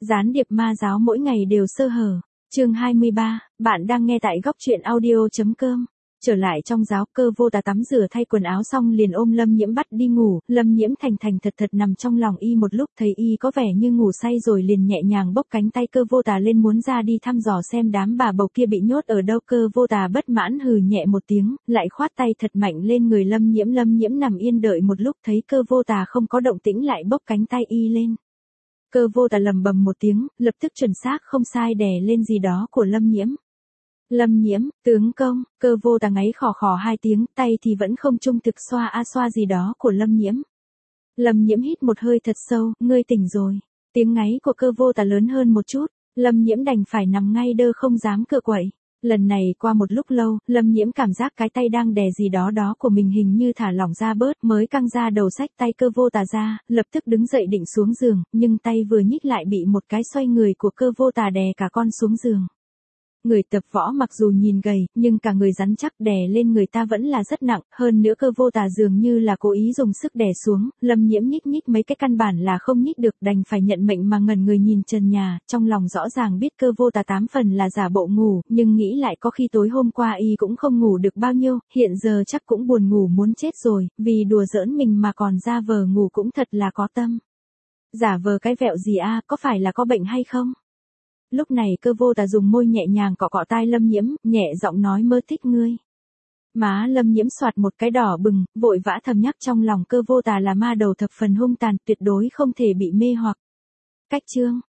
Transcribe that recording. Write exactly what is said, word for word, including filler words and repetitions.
Gián điệp ma giáo mỗi ngày đều sơ hở. Chương hai mươi ba, bạn đang nghe tại góc truyện audio chấm com. Trở lại trong giáo, Cơ Vô Tà tắm rửa thay quần áo xong liền ôm Lâm Nhiễm bắt đi ngủ, Lâm Nhiễm thành thành thật thật nằm trong lòng y một lúc, thấy y có vẻ như ngủ say rồi liền nhẹ nhàng bốc cánh tay Cơ Vô Tà lên muốn ra đi thăm dò xem đám bà bầu kia bị nhốt ở đâu. Cơ Vô Tà bất mãn hừ nhẹ một tiếng, lại khoát tay thật mạnh lên người Lâm Nhiễm. Lâm Nhiễm nằm yên đợi một lúc, thấy Cơ Vô Tà không có động tĩnh lại bốc cánh tay y lên. Cơ Vô Tà lầm bầm một tiếng, lập tức chuẩn xác không sai đè lên gì đó của Lâm Nhiễm. Lâm Nhiễm, tướng công, Cơ Vô Tà ngáy khò khò hai tiếng, tay thì vẫn không trung thực xoa a xoa gì đó của Lâm Nhiễm. Lâm Nhiễm hít một hơi thật sâu, ngươi tỉnh rồi. Tiếng ngáy của Cơ Vô Tà lớn hơn một chút, Lâm Nhiễm đành phải nằm ngay đơ không dám cựa quậy. Lần này qua một lúc lâu, Lâm Nhiễm cảm giác cái tay đang đè gì đó đó của mình hình như thả lỏng ra bớt, mới căng ra đầu xách tay Cơ Vô Tà ra, lập tức đứng dậy định xuống giường, nhưng tay vừa nhích lại bị một cái xoay người của Cơ Vô Tà đè cả con xuống giường. Người tập võ mặc dù nhìn gầy, nhưng cả người rắn chắc đè lên người ta vẫn là rất nặng, hơn nữa Cơ Vô Tà dường như là cố ý dùng sức đè xuống, Lâm Nhiễm nhích nhích mấy cái căn bản là không nhích được, đành phải nhận mệnh mà ngẩn người nhìn trần nhà, trong lòng rõ ràng biết Cơ Vô Tà tám phần là giả bộ ngủ, nhưng nghĩ lại có khi tối hôm qua y cũng không ngủ được bao nhiêu, hiện giờ chắc cũng buồn ngủ muốn chết rồi, vì đùa giỡn mình mà còn ra vờ ngủ cũng thật là có tâm. Giả vờ cái vẹo gì a, có phải là có bệnh hay không? Lúc này Cơ Vô Tà dùng môi nhẹ nhàng cọ cọ tai Lâm Nhiễm, nhẹ giọng nói mơ thích ngươi. Má Lâm Nhiễm soạt một cái đỏ bừng, vội vã thầm nhắc trong lòng Cơ Vô Tà là ma đầu thập phần hung tàn, tuyệt đối không thể bị mê hoặc. Cách chương